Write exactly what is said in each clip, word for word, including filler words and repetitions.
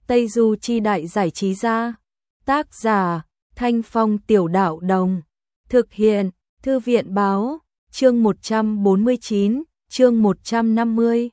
Tây Du Chi Đại Giải Trí Gia. Tác giả, Thanh Phong Tiểu Đạo Đồng. Thực hiện, Thư viện Báo. Chương một trăm bốn mươi chín, chương một trăm năm mươi.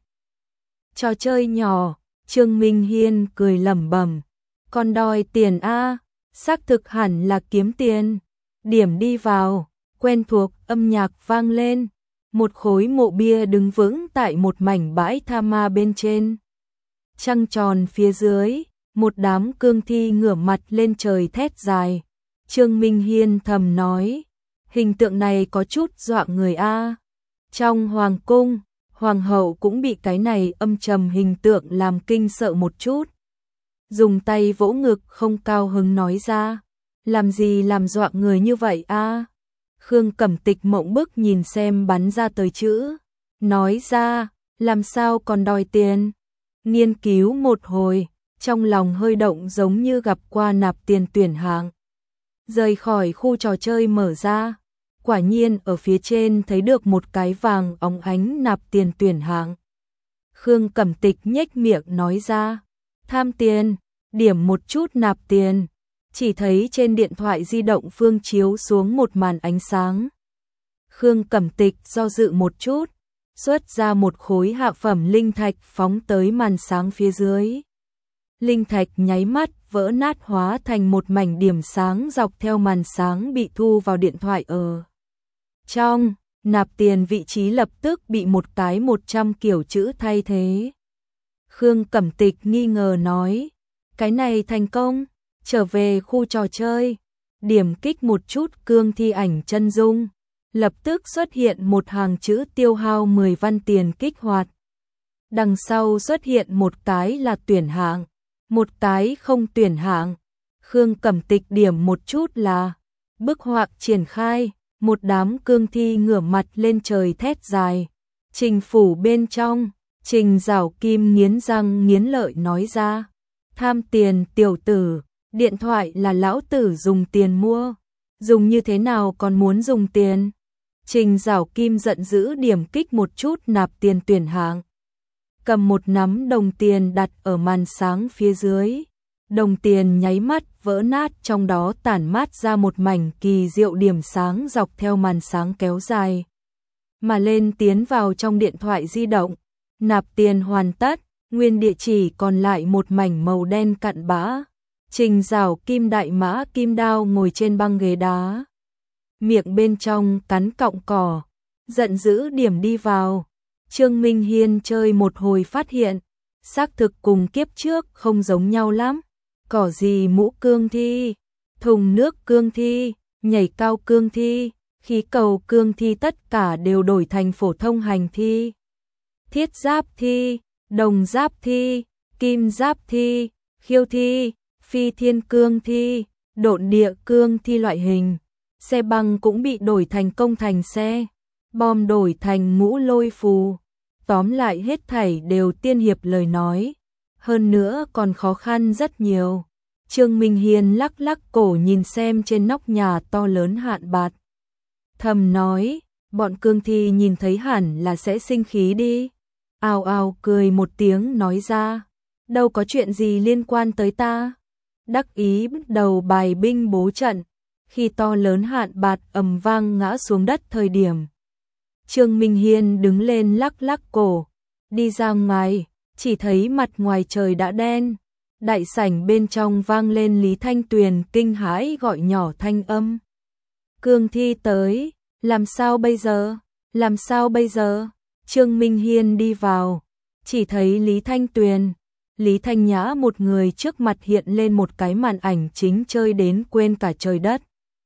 Trò chơi nhỏ, Trương Minh Hiên cười lẩm bẩm. Còn đòi tiền a, xác thực hẳn là kiếm tiền. Điểm đi vào, quen thuộc âm nhạc vang lên. Một khối mộ bia đứng vững tại một mảnh bãi tha ma bên trên. Trăng tròn phía dưới, một đám cương thi ngửa mặt lên trời thét dài. Trương Minh Hiên thầm nói, hình tượng này có chút dọa người a. Trong hoàng cung, hoàng hậu cũng bị cái này âm trầm hình tượng làm kinh sợ một chút. Dùng tay vỗ ngực không cao hứng nói ra, làm gì làm dọa người như vậy a? Khương Cẩm Tịch mộng bức nhìn xem bắn ra tới chữ, nói ra, làm sao còn đòi tiền? Nghiên cứu một hồi, trong lòng hơi động giống như gặp qua nạp tiền tuyển hạng. Rời khỏi khu trò chơi mở ra, quả nhiên ở phía trên thấy được một cái vàng óng ánh nạp tiền tuyển hạng. Khương Cẩm Tịch nhếch miệng nói ra, tham tiền, điểm một chút nạp tiền. Chỉ thấy trên điện thoại di động phương chiếu xuống một màn ánh sáng. Khương Cẩm Tịch do dự một chút, xuất ra một khối hạ phẩm linh thạch phóng tới màn sáng phía dưới. Linh thạch nháy mắt vỡ nát hóa thành một mảnh điểm sáng dọc theo màn sáng bị thu vào điện thoại ở. Trong, nạp tiền vị trí lập tức bị một cái một trăm kiểu chữ thay thế. Khương Cẩm Tịch nghi ngờ nói, cái này thành công. Trở về khu trò chơi, điểm kích một chút cương thi ảnh chân dung, lập tức xuất hiện một hàng chữ tiêu hao mười văn tiền kích hoạt. Đằng sau xuất hiện một cái là tuyển hạng, một cái không tuyển hạng. Khương Cẩm Tịch điểm một chút là bức họa triển khai, một đám cương thi ngửa mặt lên trời thét dài. Trình phủ bên trong, Trình Giảo Kim nghiến răng nghiến lợi nói ra, tham tiền tiểu tử. Điện thoại là lão tử dùng tiền mua, dùng như thế nào còn muốn dùng tiền? Trình Giảo Kim giận dữ điểm kích một chút nạp tiền tuyển hạng. Cầm một nắm đồng tiền đặt ở màn sáng phía dưới. Đồng tiền nháy mắt vỡ nát, trong đó tản mát ra một mảnh kỳ diệu điểm sáng dọc theo màn sáng kéo dài. Mà lên tiến vào trong điện thoại di động, nạp tiền hoàn tất, nguyên địa chỉ còn lại một mảnh màu đen cặn bã. Trình Giảo Kim đại mã kim đao ngồi trên băng ghế đá. Miệng bên trong cắn cọng cỏ, giận dữ điểm đi vào. Trương Minh Hiên chơi một hồi phát hiện, xác thực cùng kiếp trước không giống nhau lắm. Cỏ gì mũ cương thi, thùng nước cương thi, nhảy cao cương thi, khí cầu cương thi tất cả đều đổi thành phổ thông hành thi. Thiết giáp thi, đồng giáp thi, kim giáp thi, khiêu thi, phi thiên cương thi, độn địa cương thi loại hình. Xe băng cũng bị đổi thành công thành xe, bom đổi thành ngũ lôi phù. Tóm lại hết thảy đều tiên hiệp lời nói, hơn nữa còn khó khăn rất nhiều. Trương Minh Hiên lắc lắc cổ nhìn xem trên nóc nhà to lớn hạn bạt. Thầm nói, bọn cương thi nhìn thấy hẳn là sẽ sinh khí đi. Ào ào cười một tiếng nói ra, đâu có chuyện gì liên quan tới ta. Đắc ý bắt đầu bài binh bố trận, khi to lớn hạn bạt ầm vang ngã xuống đất thời điểm. Trương Minh Hiên đứng lên lắc lắc cổ, đi ra ngoài, chỉ thấy mặt ngoài trời đã đen. Đại sảnh bên trong vang lên Lý Thanh Tuyền kinh hãi gọi nhỏ thanh âm. Cương thi tới, làm sao bây giờ, làm sao bây giờ? Trương Minh Hiên đi vào, chỉ thấy Lý Thanh Tuyền. Lý Thanh Nhã một người trước mặt hiện lên một cái màn ảnh chính chơi đến quên cả trời đất.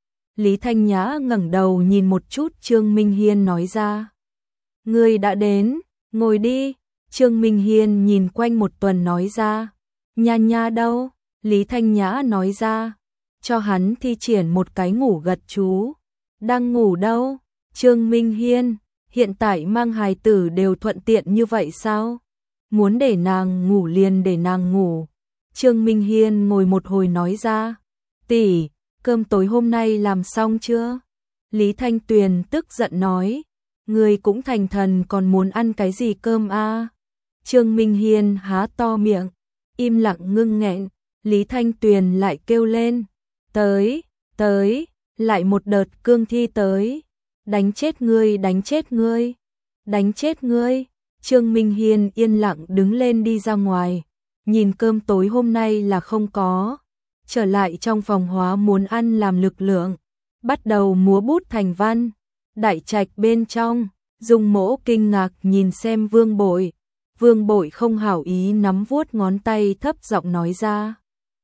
Lý Thanh Nhã ngẩng đầu nhìn một chút Trương Minh Hiên nói ra. Người đã đến, ngồi đi. Trương Minh Hiên nhìn quanh một tuần nói ra. Nha nha đâu? Lý Thanh Nhã nói ra. Cho hắn thi triển một cái ngủ gật chú. Đang ngủ đâu? Trương Minh Hiên, hiện tại mang hài tử đều thuận tiện như vậy sao? Muốn để nàng ngủ liền để nàng ngủ. Trương Minh Hiên ngồi một hồi nói ra. Tỷ, cơm tối hôm nay làm xong chưa? Lý Thanh Tuyền tức giận nói. Người cũng thành thần còn muốn ăn cái gì cơm a? Trương Minh Hiên há to miệng. im lặng ngưng nghẹn, Lý Thanh Tuyền lại kêu lên, tới, tới, lại một đợt cương thi tới, đánh chết ngươi, đánh chết ngươi, đánh chết ngươi. Trương Minh Hiên yên lặng đứng lên đi ra ngoài, nhìn cơm tối hôm nay là không có, trở lại trong phòng hóa muốn ăn làm lực lượng, bắt đầu múa bút thành văn. Đại trạch bên trong, Dung Mỗ kinh ngạc nhìn xem Vương Bội, Vương Bội không hảo ý nắm vuốt ngón tay thấp giọng nói ra.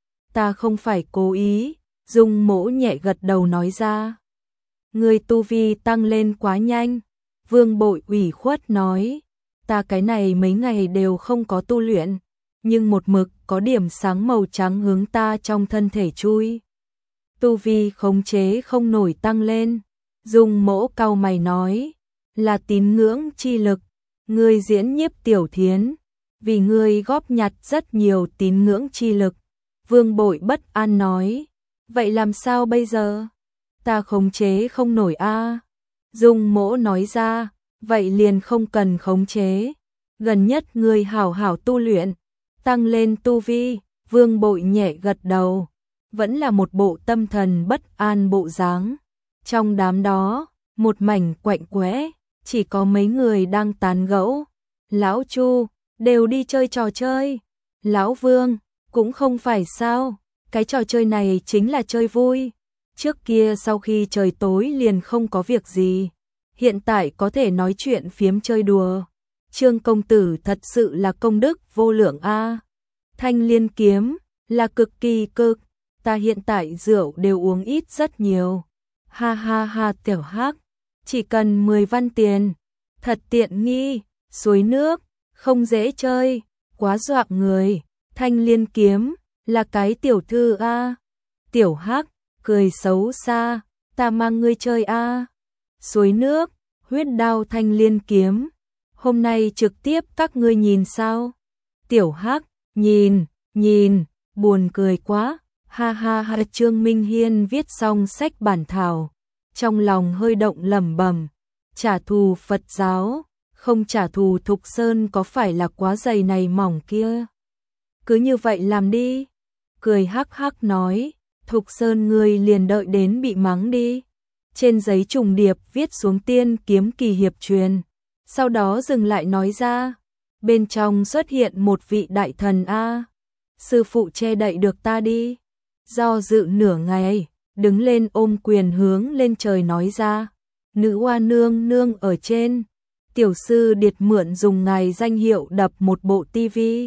Ta không phải cố ý, Dung Mỗ nhẹ gật đầu nói ra. Người tu vi tăng lên quá nhanh, Vương Bội ủy khuất nói. Ta cái này mấy ngày đều không có tu luyện, nhưng một mực có điểm sáng màu trắng hướng ta trong thân thể chui. Tu vi khống chế không nổi tăng lên, Dung Mỗ cau mày nói, là tín ngưỡng chi lực, ngươi diễn nhiếp tiểu thiến, vì ngươi góp nhặt rất nhiều tín ngưỡng chi lực. Vương Bội bất an nói, vậy làm sao bây giờ? Ta khống chế không nổi a. Dung Mỗ nói ra, vậy liền không cần khống chế, gần nhất ngươi hảo hảo tu luyện, tăng lên tu vi. Vương Bội nhẹ gật đầu, vẫn là một bộ tâm thần bất an bộ dáng. Trong đám đó, một mảnh quạnh quẽ, chỉ có mấy người đang tán gẫu. Lão Chu, đều đi chơi trò chơi. Lão Vương, cũng không phải sao, cái trò chơi này chính là chơi vui. Trước kia sau khi trời tối liền không có việc gì, hiện tại có thể nói chuyện phiếm chơi đùa. Trương công tử thật sự là công đức vô lượng a. Thanh Liên kiếm là cực kỳ cực, ta hiện tại rượu đều uống ít rất nhiều. Ha ha ha tiểu hắc, chỉ cần mười văn tiền, thật tiện nghi, suối nước, không dễ chơi, quá dọa người. Thanh Liên kiếm là cái tiểu thư a. Tiểu hắc cười xấu xa, ta mang ngươi chơi a. Suối nước, huyết đao Thanh Liên kiếm, hôm nay trực tiếp các ngươi nhìn sao? Tiểu hắc, nhìn, nhìn, buồn cười quá. Ha ha ha. Trương Minh Hiên viết xong sách bản thảo, trong lòng hơi động lẩm bẩm, trả thù Phật giáo, không trả thù Thục Sơn có phải là quá dày này mỏng kia. Cứ như vậy làm đi. Cười hắc hắc nói, Thục Sơn ngươi liền đợi đến bị mắng đi. Trên giấy trùng điệp viết xuống tiên kiếm kỳ hiệp truyền, sau đó dừng lại nói ra, bên trong xuất hiện một vị đại thần a. Sư phụ che đậy được ta đi. Do dự nửa ngày, đứng lên ôm quyền hướng lên trời nói ra, nữ hoa nương nương ở trên, tiểu sư điệt mượn dùng ngài danh hiệu đập một bộ tivi,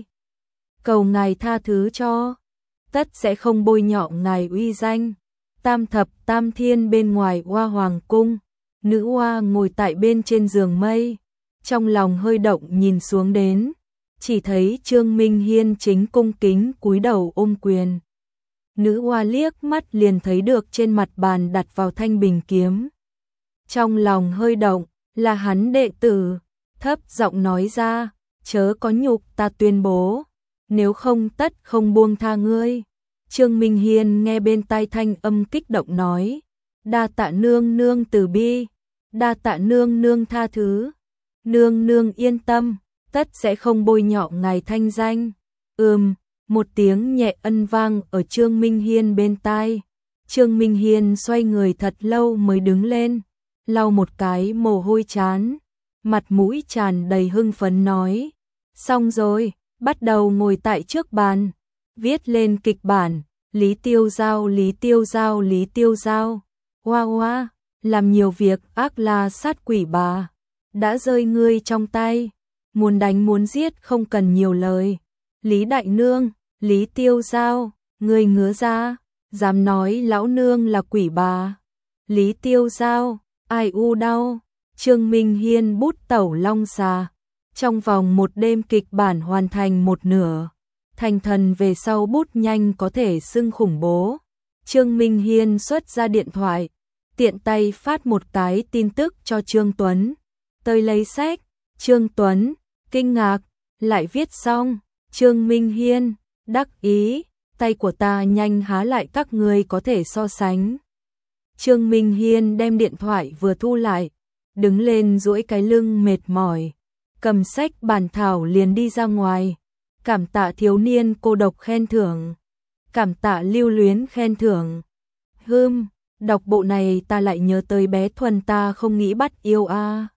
cầu ngài tha thứ cho, tất sẽ không bôi nhọ ngài uy danh. Tam thập tam thiên bên ngoài Hoa Hoàng cung, nữ hoa ngồi tại bên trên giường mây, trong lòng hơi động nhìn xuống đến, chỉ thấy Trương Minh Hiên chính cung kính cúi đầu ôm quyền. Nữ hoa liếc mắt liền thấy được trên mặt bàn đặt vào thanh bình kiếm. Trong lòng hơi động, là hắn đệ tử, thấp giọng nói ra, chớ có nhục, ta tuyên bố, nếu không tất không buông tha ngươi. Trương Minh Hiên nghe bên tai thanh âm kích động nói, đa tạ nương nương từ bi, đa tạ nương nương tha thứ, nương nương yên tâm, tất sẽ không bôi nhọ ngài thanh danh. Ừm. Một tiếng nhẹ ân vang ở Trương Minh Hiên bên tai. Trương Minh Hiên xoay người thật lâu mới đứng lên, lau một cái mồ hôi chán, mặt mũi tràn đầy hưng phấn nói, xong rồi, bắt đầu ngồi tại trước bàn, viết lên kịch bản, Lý Tiêu Giao, Lý Tiêu Giao, Lý Tiêu Giao, hoa hoa, làm nhiều việc ác la sát quỷ bà, đã rơi ngươi trong tay, muốn đánh muốn giết không cần nhiều lời. Lý Đại Nương, Lý Tiêu Giao, ngươi ngứa ra, dám nói lão nương là quỷ bà. Lý Tiêu Giao, ai u đau. Trương Minh Hiên bút tẩu long xà, trong vòng một đêm kịch bản hoàn thành một nửa, thành thần về sau bút nhanh có thể xưng khủng bố. Trương Minh Hiên xuất ra điện thoại, tiện tay phát một cái tin tức cho Trương Tuấn, tới lấy sách. Trương Tuấn kinh ngạc, lại viết xong. Trương Minh Hiên đắc ý, tay của ta nhanh há lại các ngươi có thể so sánh. Trương Minh Hiên đem điện thoại vừa thu lại, đứng lên duỗi cái lưng mệt mỏi, cầm sách bản thảo liền đi ra ngoài. Cảm tạ thiếu niên cô độc khen thưởng. Cảm tạ lưu luyến khen thưởng. Hưm, đọc bộ này ta lại nhớ tới bé Thuần ta không nghĩ bắt yêu a.